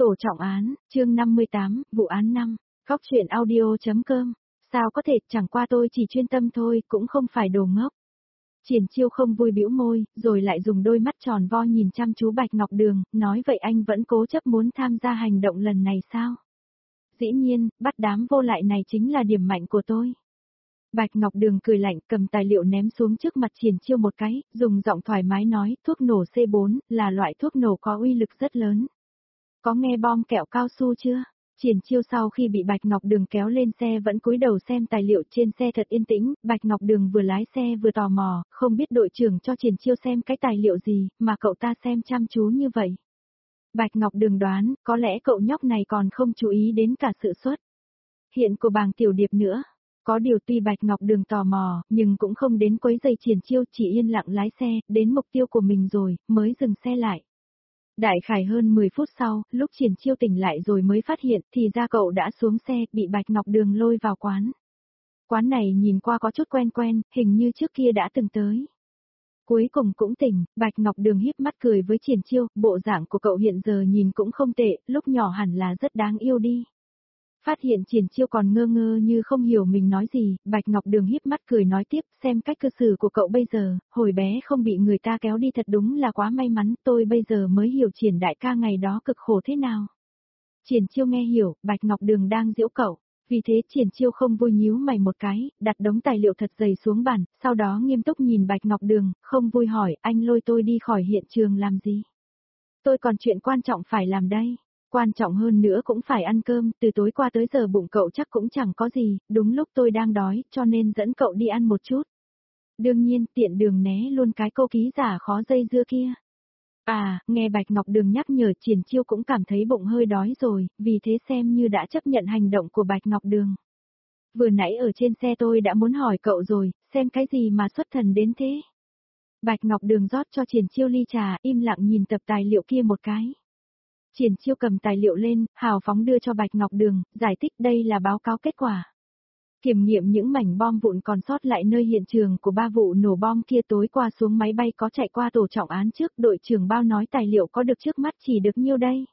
Tổ trọng án, chương 58, vụ án 5, Góc truyện audio.com. Sao có thể, chẳng qua tôi chỉ chuyên tâm thôi, cũng không phải đồ ngốc. Triển Chiêu không vui bĩu môi, rồi lại dùng đôi mắt tròn vo nhìn chăm chú Bạch Ngọc Đường, nói vậy anh vẫn cố chấp muốn tham gia hành động lần này sao? Dĩ nhiên, bắt đám vô lại này chính là điểm mạnh của tôi. Bạch Ngọc Đường cười lạnh, cầm tài liệu ném xuống trước mặt Triển Chiêu một cái, dùng giọng thoải mái nói, thuốc nổ C4, là loại thuốc nổ có uy lực rất lớn. Có nghe bom kẹo cao su chưa? Triển Chiêu sau khi bị Bạch Ngọc Đường kéo lên xe vẫn cúi đầu xem tài liệu trên xe thật yên tĩnh, Bạch Ngọc Đường vừa lái xe vừa tò mò, không biết đội trưởng cho Triển Chiêu xem cái tài liệu gì, mà cậu ta xem chăm chú như vậy. Bạch Ngọc Đường đoán, có lẽ cậu nhóc này còn không chú ý đến cả sự xuất hiện của bàng tiểu điệp nữa. Có điều tuy Bạch Ngọc Đường tò mò, nhưng cũng không đến quấy rầy Triển Chiêu, chỉ yên lặng lái xe, đến mục tiêu của mình rồi, mới dừng xe lại. Đại khái hơn 10 phút sau, lúc Triển Chiêu tỉnh lại rồi mới phát hiện, thì ra cậu đã xuống xe, bị Bạch Ngọc Đường lôi vào quán. Quán này nhìn qua có chút quen quen, hình như trước kia đã từng tới. Cuối cùng cũng tỉnh, Bạch Ngọc Đường híp mắt cười với Triển Chiêu, bộ dạng của cậu hiện giờ nhìn cũng không tệ, lúc nhỏ hẳn là rất đáng yêu đi. Phát hiện Triển Chiêu còn ngơ ngơ như không hiểu mình nói gì, Bạch Ngọc Đường híp mắt cười nói tiếp, xem cách cư xử của cậu bây giờ, hồi bé không bị người ta kéo đi thật đúng là quá may mắn, tôi bây giờ mới hiểu Triển đại ca ngày đó cực khổ thế nào. Triển Chiêu nghe hiểu, Bạch Ngọc Đường đang giễu cậu, vì thế Triển Chiêu không vui nhíu mày một cái, đặt đống tài liệu thật dày xuống bàn, sau đó nghiêm túc nhìn Bạch Ngọc Đường, không vui hỏi, anh lôi tôi đi khỏi hiện trường làm gì? Tôi còn chuyện quan trọng phải làm đây. Quan trọng hơn nữa cũng phải ăn cơm, từ tối qua tới giờ bụng cậu chắc cũng chẳng có gì, đúng lúc tôi đang đói, cho nên dẫn cậu đi ăn một chút. Đương nhiên, tiện đường né luôn cái cô ký giả khó dây dưa kia. À, nghe Bạch Ngọc Đường nhắc nhở, Triển Chiêu cũng cảm thấy bụng hơi đói rồi, vì thế xem như đã chấp nhận hành động của Bạch Ngọc Đường. Vừa nãy ở trên xe tôi đã muốn hỏi cậu rồi, xem cái gì mà xuất thần đến thế. Bạch Ngọc Đường rót cho Triển Chiêu ly trà, im lặng nhìn tập tài liệu kia một cái. Triển Chiêu cầm tài liệu lên, hào phóng đưa cho Bạch Ngọc Đường, giải thích đây là báo cáo kết quả. Kiểm nghiệm những mảnh bom vụn còn sót lại nơi hiện trường của 3 vụ nổ bom kia, tối qua xuống máy bay có chạy qua tổ trọng án trước, đội trưởng Bao nói tài liệu có được trước mắt chỉ được nhiêu đây.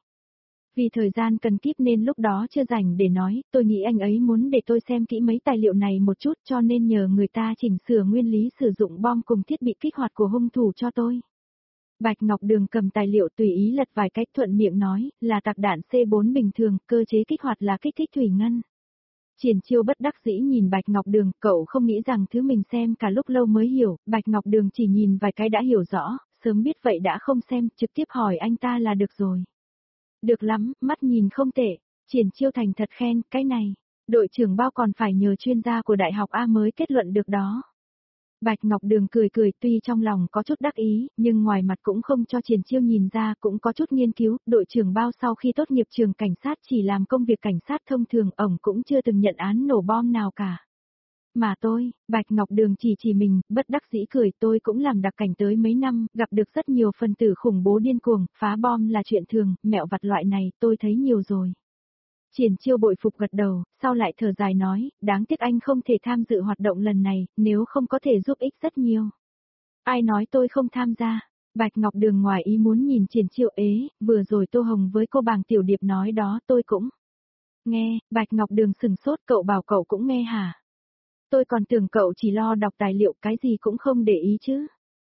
Vì thời gian cần kíp nên lúc đó chưa rảnh để nói, tôi nghĩ anh ấy muốn để tôi xem kỹ mấy tài liệu này một chút, cho nên nhờ người ta chỉnh sửa nguyên lý sử dụng bom cùng thiết bị kích hoạt của hung thủ cho tôi. Bạch Ngọc Đường cầm tài liệu tùy ý lật vài cách, thuận miệng nói, là tạc đạn C4 bình thường, cơ chế kích hoạt là kích thích thủy ngân. Triển Chiêu bất đắc dĩ nhìn Bạch Ngọc Đường, cậu không nghĩ rằng thứ mình xem cả lúc lâu mới hiểu, Bạch Ngọc Đường chỉ nhìn vài cái đã hiểu rõ, sớm biết vậy đã không xem, trực tiếp hỏi anh ta là được rồi. Được lắm, mắt nhìn không tệ, Triển Chiêu thành thật khen, cái này, đội trưởng Bao còn phải nhờ chuyên gia của Đại học A mới kết luận được đó. Bạch Ngọc Đường cười cười, tuy trong lòng có chút đắc ý, nhưng ngoài mặt cũng không cho Triển Chiêu nhìn ra, cũng có chút nghiên cứu, đội trưởng Bao sau khi tốt nghiệp trường cảnh sát chỉ làm công việc cảnh sát thông thường, ổng cũng chưa từng nhận án nổ bom nào cả. Mà tôi, Bạch Ngọc Đường chỉ mình, bất đắc dĩ cười, tôi cũng làm đặc cảnh tới mấy năm, gặp được rất nhiều phần tử khủng bố điên cuồng, phá bom là chuyện thường, mẹo vặt loại này tôi thấy nhiều rồi. Triển Chiêu bội phục gật đầu, sau lại thở dài nói, đáng tiếc anh không thể tham dự hoạt động lần này, nếu không có thể giúp ích rất nhiều. Ai nói tôi không tham gia? Bạch Ngọc Đường ngoài ý muốn nhìn Triển Chiêu, vừa rồi Tô Hồng với cô bàng tiểu điệp nói đó tôi cũng nghe. Bạch Ngọc Đường sừng sốt, cậu bảo cậu cũng nghe hả? Tôi còn tưởng cậu chỉ lo đọc tài liệu, cái gì cũng không để ý chứ.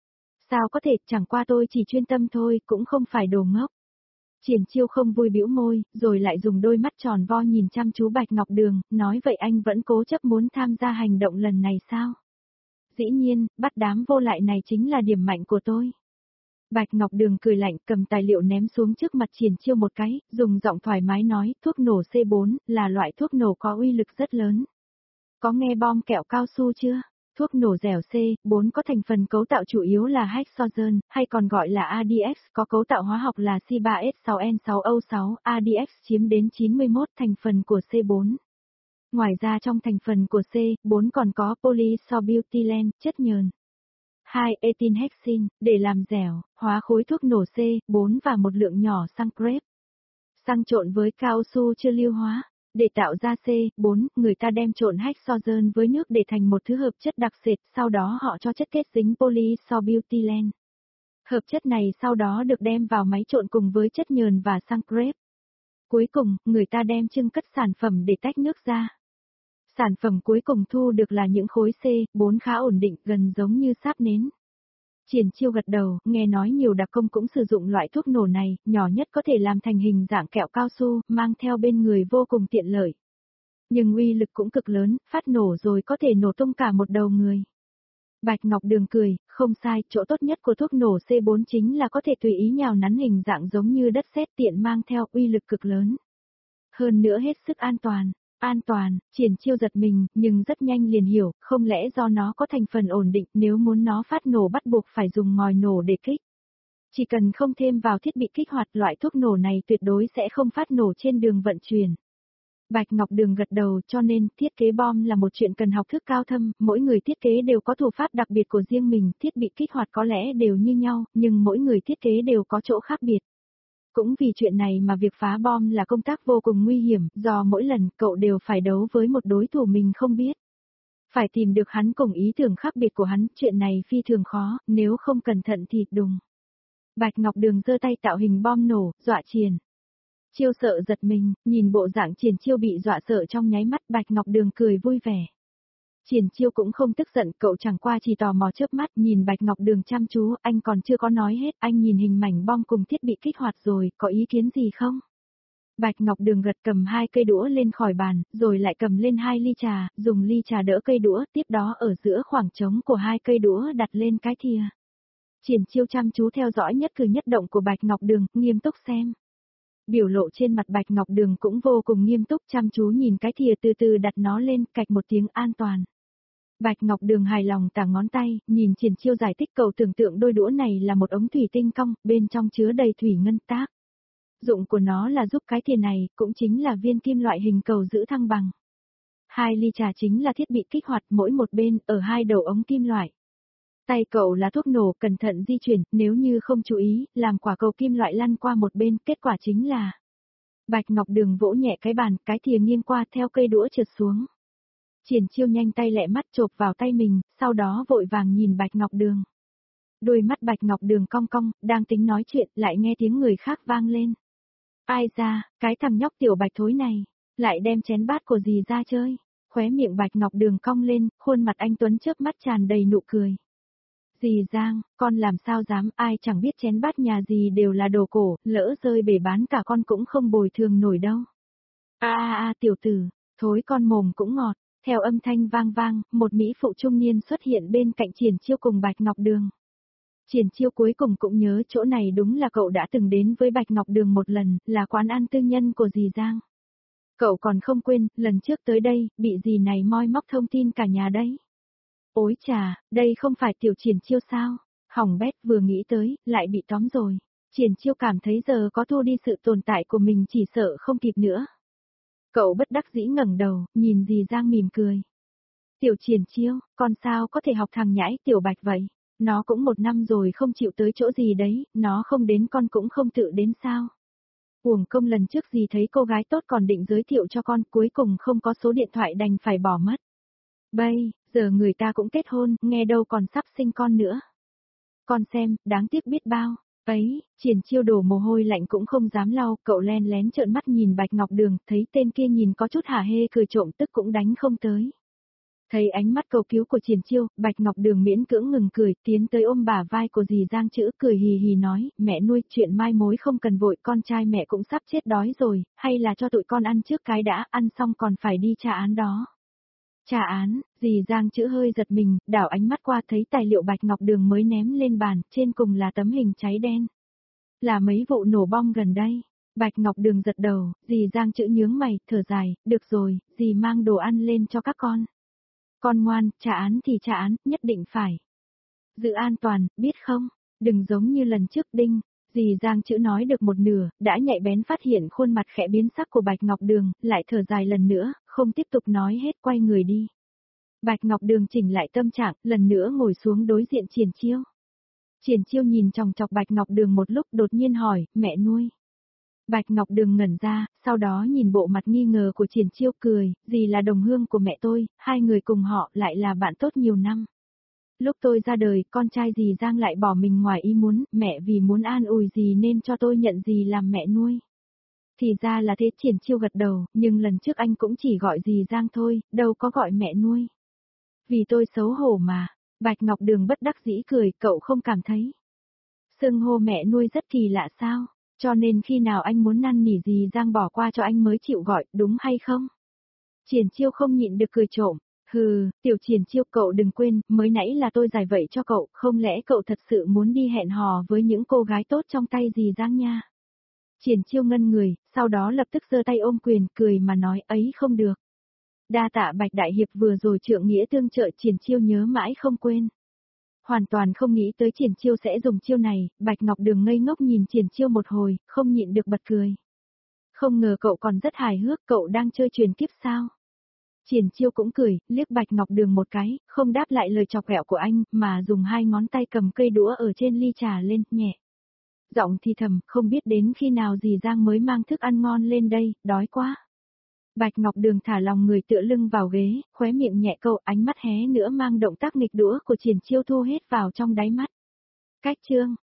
Sao có thể, chẳng qua tôi chỉ chuyên tâm thôi, cũng không phải đồ ngốc. Triển Chiêu không vui bĩu môi, rồi lại dùng đôi mắt tròn vo nhìn chăm chú Bạch Ngọc Đường, nói vậy anh vẫn cố chấp muốn tham gia hành động lần này sao? Dĩ nhiên, bắt đám vô lại này chính là điểm mạnh của tôi. Bạch Ngọc Đường cười lạnh, cầm tài liệu ném xuống trước mặt Triển Chiêu một cái, dùng giọng thoải mái nói, thuốc nổ C4, là loại thuốc nổ có uy lực rất lớn. Có nghe bom kẹo cao su chưa? Thuốc nổ dẻo C4 có thành phần cấu tạo chủ yếu là hexogen, hay còn gọi là ADX, có cấu tạo hóa học là C3S6N6O6, ADX chiếm đến 91 thành phần của C4. Ngoài ra trong thành phần của C4 còn có polyisobutylene, chất nhờn. 2-ethylhexene, để làm dẻo, hóa khối thuốc nổ C4 và một lượng nhỏ xăng crepe. Xăng trộn với cao su chưa lưu hóa. Để tạo ra C4, người ta đem trộn hexogen với nước để thành một thứ hợp chất đặc sệt, sau đó họ cho chất kết dính polyisobutylene. Hợp chất này sau đó được đem vào máy trộn cùng với chất nhờn và xăng crepe. Cuối cùng, người ta đem trưng cất sản phẩm để tách nước ra. Sản phẩm cuối cùng thu được là những khối C4 khá ổn định, gần giống như sáp nến. Triển Chiêu gật đầu, nghe nói nhiều đặc công cũng sử dụng loại thuốc nổ này, nhỏ nhất có thể làm thành hình dạng kẹo cao su, mang theo bên người vô cùng tiện lợi. Nhưng uy lực cũng cực lớn, phát nổ rồi có thể nổ tung cả một đầu người. Bạch Ngọc Đường cười, không sai, chỗ tốt nhất của thuốc nổ C4 chính là có thể tùy ý nhào nắn hình dạng giống như đất sét, tiện mang theo, uy lực cực lớn. Hơn nữa hết sức an toàn. An toàn, Triển Chiêu giật mình, nhưng rất nhanh liền hiểu, không lẽ do nó có thành phần ổn định, nếu muốn nó phát nổ bắt buộc phải dùng ngòi nổ để kích. Chỉ cần không thêm vào thiết bị kích hoạt, loại thuốc nổ này tuyệt đối sẽ không phát nổ trên đường vận chuyển. Bạch Ngọc Đường gật đầu, cho nên thiết kế bom là một chuyện cần học thức cao thâm, mỗi người thiết kế đều có thủ pháp đặc biệt của riêng mình, thiết bị kích hoạt có lẽ đều như nhau, nhưng mỗi người thiết kế đều có chỗ khác biệt. Cũng vì chuyện này mà việc phá bom là công tác vô cùng nguy hiểm, do mỗi lần cậu đều phải đấu với một đối thủ mình không biết. Phải tìm được hắn cùng ý tưởng khác biệt của hắn, chuyện này phi thường khó, nếu không cẩn thận thì đùng. Bạch Ngọc Đường giơ tay tạo hình bom nổ, dọa Triển Chiêu sợ giật mình, nhìn bộ dạng Triển Chiêu bị dọa sợ trong nháy mắt, Bạch Ngọc Đường cười vui vẻ. Triển Chiêu cũng không tức giận, cậu chẳng qua chỉ tò mò chớp mắt nhìn Bạch Ngọc Đường chăm chú, anh còn chưa có nói hết, anh nhìn hình mảnh bom cùng thiết bị kích hoạt rồi, có ý kiến gì không? Bạch Ngọc Đường gật, cầm 2 cây đũa lên khỏi bàn, rồi lại cầm lên 2 ly trà, dùng ly trà đỡ cây đũa, tiếp đó ở giữa khoảng trống của 2 cây đũa đặt lên cái thìa. Triển Chiêu chăm chú theo dõi nhất cử nhất động của Bạch Ngọc Đường, nghiêm túc xem. Biểu lộ trên mặt Bạch Ngọc Đường cũng vô cùng nghiêm túc, chăm chú nhìn cái thìa, từ từ đặt nó lên, cạch một tiếng, an toàn. Bạch Ngọc Đường hài lòng tả ngón tay, nhìn Triển Chiêu giải thích, cậu tưởng tượng đôi đũa này là một ống thủy tinh cong, bên trong chứa đầy thủy ngân tác. Dụng của nó là giúp cái thìa này, cũng chính là viên kim loại hình cầu giữ thăng bằng. 2 ly trà chính là thiết bị kích hoạt, mỗi một bên, ở 2 đầu ống kim loại. Tay cậu là thuốc nổ, cẩn thận di chuyển, nếu như không chú ý, làm quả cầu kim loại lăn qua một bên, kết quả chính là... Bạch Ngọc Đường vỗ nhẹ cái bàn, cái thìa nghiêng qua theo cây đũa trượt xuống. Triển Chiêu nhanh tay lẹ mắt chộp vào tay mình, sau đó vội vàng nhìn Bạch Ngọc Đường. Đôi mắt Bạch Ngọc Đường cong cong, đang tính nói chuyện, lại nghe tiếng người khác vang lên. Ai ra, cái thằng nhóc tiểu Bạch thối này, lại đem chén bát của dì ra chơi. Khóe miệng Bạch Ngọc Đường cong lên, khuôn mặt anh Tuấn chớp mắt tràn đầy nụ cười. Dì Giang, con làm sao dám, ai chẳng biết chén bát nhà dì đều là đồ cổ, lỡ rơi bể bán cả con cũng không bồi thường nổi đâu. Tiểu tử, thối con mồm cũng ngọt. Theo âm thanh vang vang, một mỹ phụ trung niên xuất hiện bên cạnh Triển Chiêu cùng Bạch Ngọc Đường. Triển Chiêu cuối cùng cũng nhớ chỗ này đúng là cậu đã từng đến với Bạch Ngọc Đường một lần, là quán ăn tư nhân của dì Giang. Cậu còn không quên, lần trước tới đây, bị dì này moi móc thông tin cả nhà đấy. Ôi chà, đây không phải tiểu Triển Chiêu sao? Hỏng bét, vừa nghĩ tới, lại bị tóm rồi. Triển Chiêu cảm thấy giờ có thua đi sự tồn tại của mình, chỉ sợ không kịp nữa. Cậu bất đắc dĩ ngẩng đầu, nhìn dì Giang mỉm cười. Tiểu Triển Chiêu, con sao có thể học thằng nhãi tiểu Bạch vậy? Nó cũng 1 năm rồi không chịu tới chỗ gì đấy, nó không đến con cũng không tự đến sao? Uổng công lần trước dì thấy cô gái tốt còn định giới thiệu cho con, cuối cùng không có số điện thoại đành phải bỏ mất. Bây giờ người ta cũng kết hôn, nghe đâu còn sắp sinh con nữa. Con xem, đáng tiếc biết bao. Ấy, Triển Chiêu đổ mồ hôi lạnh cũng không dám lau, cậu len lén trợn mắt nhìn Bạch Ngọc Đường, thấy tên kia nhìn có chút hả hê cười trộm, tức cũng đánh không tới. Thấy ánh mắt cầu cứu của Triển Chiêu, Bạch Ngọc Đường miễn cưỡng ngừng cười, tiến tới ôm bả vai của dì Giang Chữ, cười hì hì nói, mẹ nuôi, chuyện mai mối không cần vội, con trai mẹ cũng sắp chết đói rồi, hay là cho tụi con ăn trước cái đã, ăn xong còn phải đi trả án đó. Trả án, dì Giang Chữ hơi giật mình, đảo ánh mắt qua thấy tài liệu Bạch Ngọc Đường mới ném lên bàn, trên cùng là tấm hình cháy đen. Là mấy vụ nổ bom gần đây. Bạch Ngọc Đường giật đầu, dì Giang Chữ nhướng mày, thở dài, được rồi, dì mang đồ ăn lên cho các con. Con ngoan, trả án thì trả án, nhất định phải. Giữ an toàn, biết không? Đừng giống như lần trước Đinh. Dì Giang Chữ nói được một nửa, đã nhạy bén phát hiện khuôn mặt khẽ biến sắc của Bạch Ngọc Đường, lại thở dài lần nữa, không tiếp tục nói hết, quay người đi. Bạch Ngọc Đường chỉnh lại tâm trạng, lần nữa ngồi xuống đối diện Triển Chiêu. Triển Chiêu nhìn chòng chọc Bạch Ngọc Đường một lúc, đột nhiên hỏi, mẹ nuôi. Bạch Ngọc Đường ngẩn ra, sau đó nhìn bộ mặt nghi ngờ của Triển Chiêu cười, dì là đồng hương của mẹ tôi, 2 người cùng họ lại là bạn tốt nhiều năm. Lúc tôi ra đời, con trai dì Giang lại bỏ mình ngoài ý muốn, mẹ vì muốn an ủi dì nên cho tôi nhận dì làm mẹ nuôi. Thì ra là thế, Triển Chiêu gật đầu, nhưng lần trước anh cũng chỉ gọi dì Giang thôi, đâu có gọi mẹ nuôi. Vì tôi xấu hổ mà. Bạch Ngọc Đường bất đắc dĩ cười, cậu không cảm thấy xưng hô mẹ nuôi rất kỳ lạ sao? Cho nên khi nào anh muốn năn nỉ dì Giang bỏ qua cho anh mới chịu gọi, đúng hay không? Triển Chiêu không nhịn được cười trộm. Hừ, tiểu Triển Chiêu, cậu đừng quên, mới nãy là tôi giải vậy cho cậu, không lẽ cậu thật sự muốn đi hẹn hò với những cô gái tốt trong tay dì Giang nha? Triển Chiêu ngân người, sau đó lập tức giơ tay ôm quyền, cười mà nói ấy không được. Đa tạ Bạch Đại Hiệp vừa rồi trượng nghĩa tương trợ, Triển Chiêu nhớ mãi không quên. Hoàn toàn không nghĩ tới Triển Chiêu sẽ dùng chiêu này, Bạch Ngọc Đường ngây ngốc nhìn Triển Chiêu một hồi, không nhịn được bật cười. Không ngờ cậu còn rất hài hước, cậu đang chơi truyền kiếp sao? Triển Chiêu cũng cười, liếc Bạch Ngọc Đường một cái, không đáp lại lời chọc ghẹo của anh, mà dùng hai ngón tay cầm cây đũa ở trên ly trà lên, nhẹ. Giọng thì thầm, không biết đến khi nào dì Giang mới mang thức ăn ngon lên đây, đói quá. Bạch Ngọc Đường thả lòng người tựa lưng vào ghế, khóe miệng nhẹ câu, ánh mắt hé nữa mang động tác nghịch đũa của Triển Chiêu thu hết vào trong đáy mắt. Cách chương